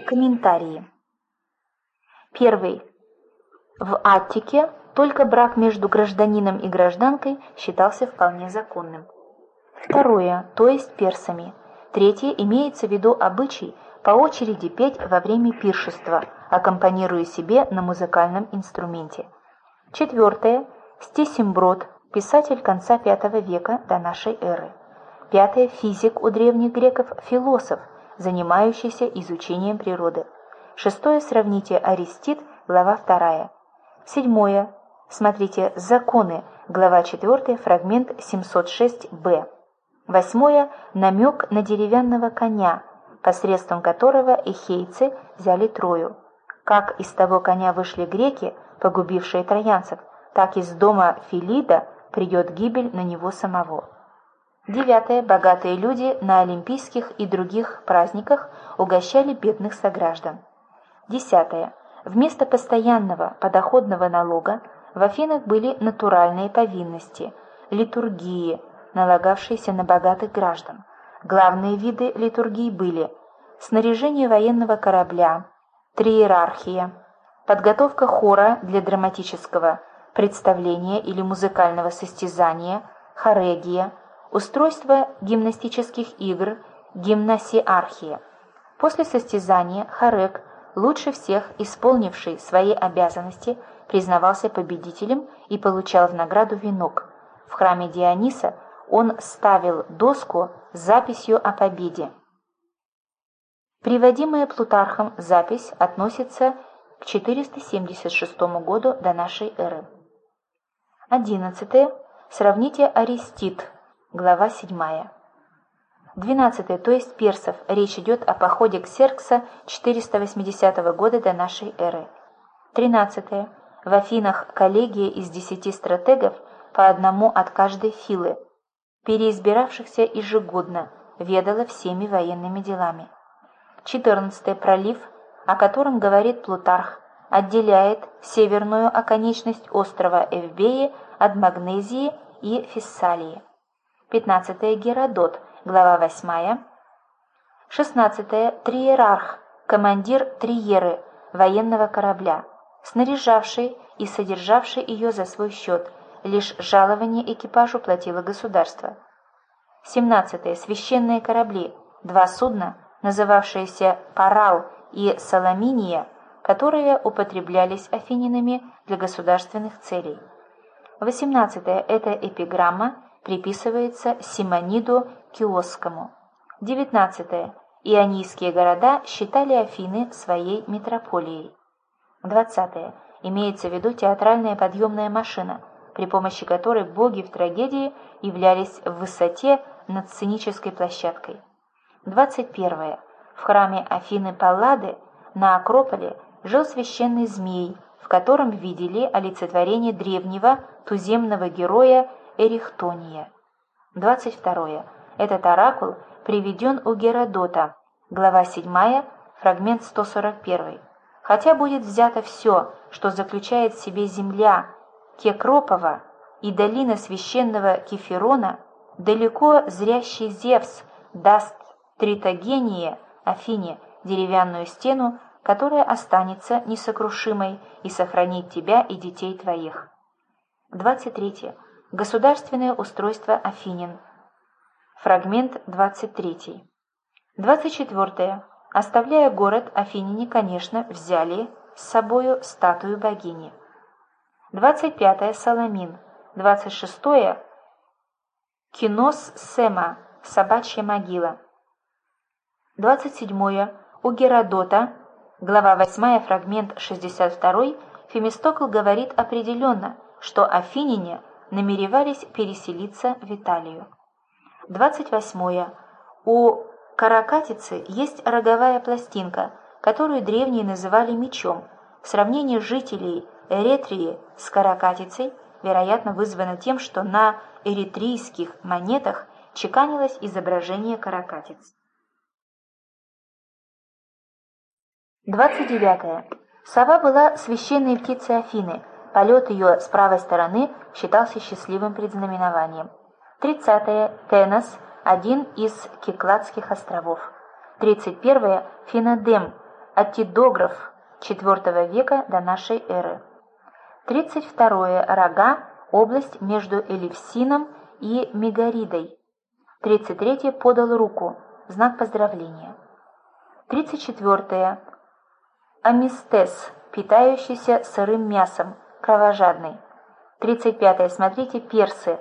Комментарии. Первый. В Аттике только брак между гражданином и гражданкой считался вполне законным. Второе, то есть персами. Третье, имеется в виду обычай по очереди петь во время пиршества, аккомпанируя себе на музыкальном инструменте. Четвертое, Стесимброд, писатель конца V века до нашей эры. Пятое, физик у древних греков, философ, занимающийся изучением природы. Шестое, сравните Аристид, глава 2. Седьмое, смотрите «Законы», глава 4, фрагмент 706б. Восьмое, намек на деревянного коня, посредством которого эхейцы взяли Трою. Как из того коня вышли греки, погубившие троянцев, так из дома Филида придет гибель на него самого. Девятое, богатые люди на олимпийских и других праздниках угощали бедных сограждан. Десятое, вместо постоянного подоходного налога в Афинах были натуральные повинности, литургии, налагавшиеся на богатых граждан. Главные виды литургии были снаряжение военного корабля, триерархия, подготовка хора для драматического представления или музыкального состязания, хорегия, устройство гимнастических игр, гимнасиархия. После состязания хорег, лучше всех исполнивший свои обязанности, признавался победителем и получал в награду венок. В храме Диониса он ставил доску с записью о победе. Приводимая Плутархом запись относится к 476 году до нашей эры. 11. Сравните Аристид, глава 7. 12. То есть персов. Речь идет о походе Ксеркса 480 года до нашей эры. 13. В Афинах коллегия из 10 стратегов, по одному от каждой филы, переизбиравшихся ежегодно, ведала всеми военными делами. 14. Пролив, о котором говорит Плутарх, отделяет северную оконечность острова Эвбеи от Магнезии и Фессалии. 15. Геродот, глава 8. 16. Триерарх, командир триеры, военного корабля, снаряжавший и содержавший ее за свой счет, лишь жалование экипажу платило государство. 17. Священные корабли, 2 судна, называвшиеся Парал и Саламиния, которые употреблялись афининами для государственных целей. 18. Эта эпиграмма приписывается Симониду Киосскому. 19. Ионийские города считали Афины своей метрополией. 20. Имеется в виду театральная подъемная машина, при помощи которой боги в трагедии являлись в высоте над сценической площадкой. 21. В храме Афины Паллады на Акрополе жил священный змей, в котором видели олицетворение древнего туземного героя Эрихтония. 22. Этот оракул приведен у Геродота, глава 7, фрагмент 141. Хотя будет взято все, что заключает в себе земля Кекропова и долина священного Кефирона, далеко зрящий Зевс даст Тритогении, Афине, деревянную стену, которая останется несокрушимой и сохранит тебя и детей твоих. 23. Государственное устройство Афинин. Фрагмент 23. 24. Оставляя город, афиняне, конечно, взяли с собою статую богини. 25. Саламин. 26. Кинос Сема, собачья могила. 27. У Геродота, глава 8, фрагмент 62, Фемистокл говорит определенно, что афиняне намеревались переселиться в Италию. 28. У Каракатицы есть роговая пластинка, которую древние называли мечом. Сравнение жителей Эретрии с Каракатицей, вероятно, вызвано тем, что на эритрийских монетах чеканилось изображение каракатиц. 29. Сова была священной птицей Афины. Полет ее с правой стороны считался счастливым предзнаменованием. 30. Тенос, один из Кикладских островов. 31. Финодем, Атидограф IV века до нашей эры. 32. Рога, область между Элевсином и Мегаридой. 33. Подал руку, знак поздравления. 34. Амистес, питающийся сырым мясом, кровожадный. 35. Смотрите, персы.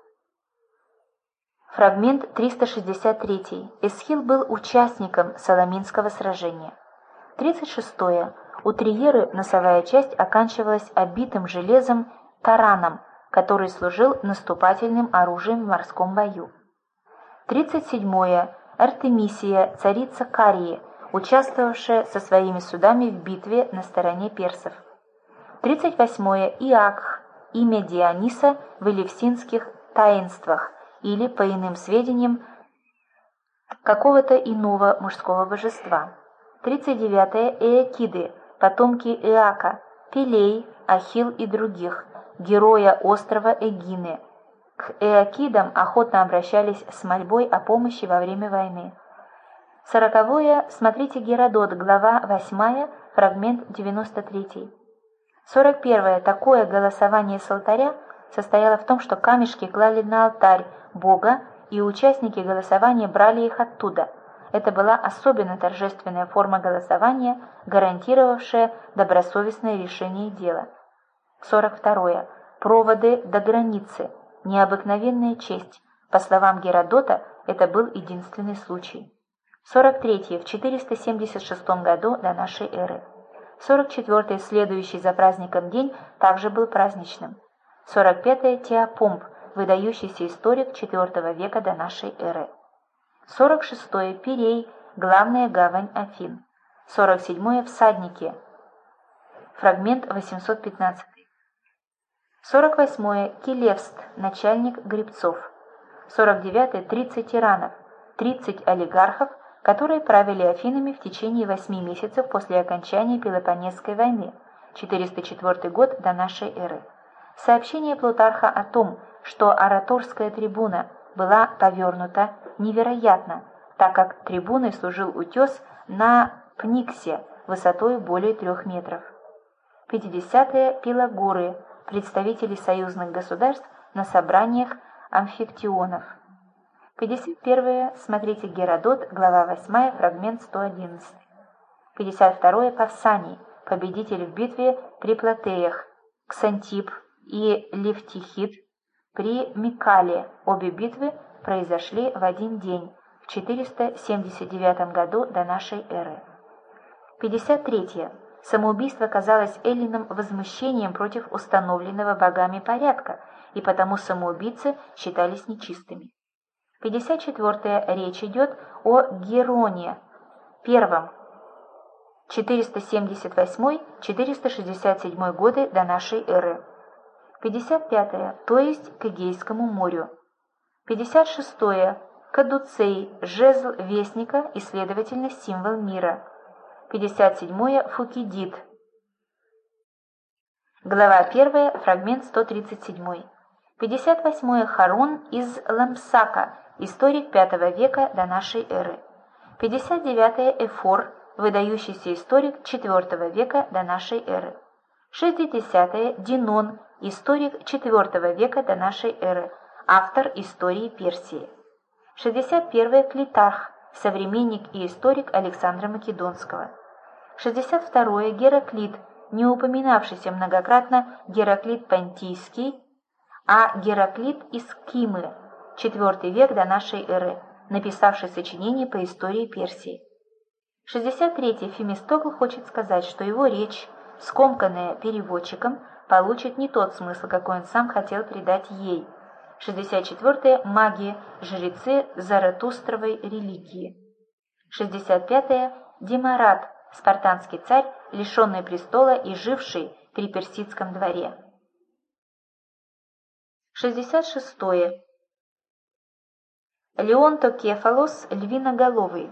Фрагмент 363. Эсхил был участником Саламинского сражения. 36. У Триеры носовая часть оканчивалась обитым железом тараном, который служил наступательным оружием в морском бою. 37. Артемисия, царица Карии, участвовавшая со своими судами в битве на стороне персов. 38. Иакх, имя Диониса в элевсинских таинствах или, по иным сведениям, какого-то иного мужского божества. 39. Эакиды, потомки Иака, Пелей, Ахилл и других, героя острова Эгины. К Эакидам охотно обращались с мольбой о помощи во время войны. 40. Смотрите Геродот, глава 8, фрагмент 93. 41. Такое голосование с алтаря состояло в том, что камешки клали на алтарь Бога, и участники голосования брали их оттуда. Это была особенно торжественная форма голосования, гарантировавшая добросовестное решение дела. 42. Проводы до границы. Необыкновенная честь. По словам Геродота, это был единственный случай. 43. В 476 году до нашей эры. 44. Следующий за праздником день также был праздничным. 45. Теопомп, выдающийся историк IV века до нашей эры. 46. Пирей, главная гавань Афин. 47. Всадники. Фрагмент 815. 48. Келевст, начальник гребцов. 49. 30 тиранов, 30 олигархов, которые правили Афинами в течение 8 месяцев после окончания Пелопоннесской войны, 404 год до нашей эры. Сообщение Плутарха о том, что ораторская трибуна была повернута, невероятно, так как трибуной служил утес на Пниксе высотой более 3 метров. 50. Пелагоры, представители союзных государств на собраниях амфиктионов. 51. Смотрите Геродот, глава 8, фрагмент 111. 52. Павсаний, победитель в битве при Платеях, Ксантип и Левтихид при Микале. Обе битвы произошли в один день, в 479 году до нашей эры. 53. Самоубийство казалось эллинам возмущением против установленного богами порядка, и потому самоубийцы считались нечистыми. 54. Речь идет о Героне, первом, 478-467 годы до нашей эры. 55. То есть к Эгейскому морю. 56. Кадуцей, жезл вестника и, следовательно, символ мира. 57. Фукидид. Глава 1, фрагмент 137. 58. Харон из Ламсака, историк V века до нашей эры. 59. Эфор, выдающийся историк IV века до нашей эры. 60. Динон, историк IV века до нашей эры, автор истории Персии. 61. Клитарх, современник и историк Александра Македонского. 62. Гераклит, не упоминавшийся многократно Гераклит Понтийский, а Гераклит из Кимы, IV век до нашей эры, написавший сочинение по истории Персии. 63. Фемистокл хочет сказать, что его речь, скомканная переводчиком, получит не тот смысл, какой он сам хотел придать ей. 64. Маги, жрецы Заратустровой религии. 65. Демарат, спартанский царь, лишенный престола и живший при персидском дворе. 66. Леонтокефалос, львиноголовый.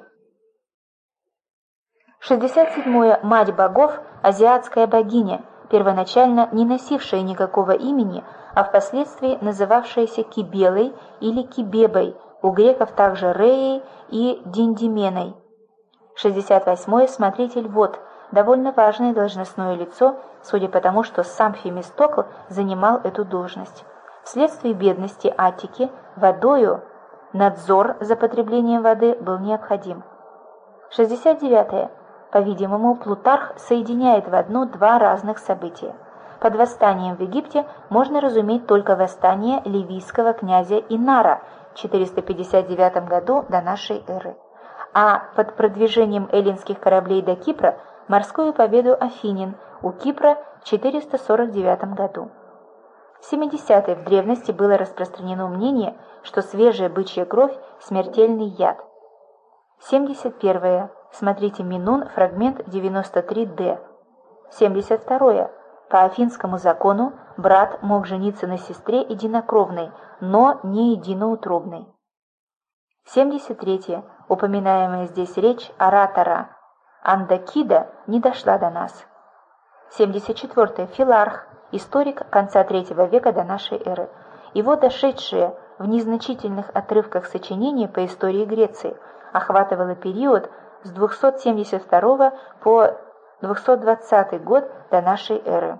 67. Мать богов, азиатская богиня, первоначально не носившая никакого имени, а впоследствии называвшаяся Кибелой или Кибебой, у греков также Реей и Диндименой. 68. Смотритель вод, довольно важное должностное лицо, судя по тому, что сам Фемистокл занимал эту должность. Вследствие бедности Аттики водою надзор за потреблением воды был необходим. 69. По-видимому, Плутарх соединяет в одно два разных события. Под восстанием в Египте можно разуметь только восстание ливийского князя Инара в 459 году до нашей эры, а под продвижением эллинских кораблей до Кипра морскую победу афинян у Кипра в 449 году. В 70-е в древности было распространено мнение, что свежая бычья кровь – смертельный яд. 71. Смотрите Минун, фрагмент 93d. 72. По афинскому закону брат мог жениться на сестре единокровной, но не единоутробной. 73. Упоминаемая здесь речь оратора Андакида не дошла до нас. 74. Филарх, историк конца III века до нашей эры. Его дошедшие в незначительных отрывках сочинения по истории Греции охватывало период с 272 по 220 год до нашей эры.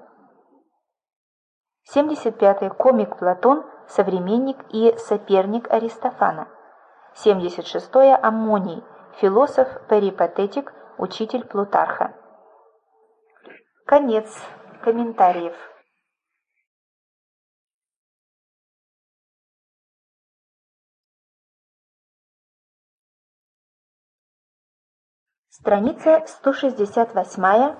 75. Комик Платон, современник и соперник Аристофана. 76. Аммоний, философ-перипатетик, учитель Плутарха. Конец комментариев. Страница 168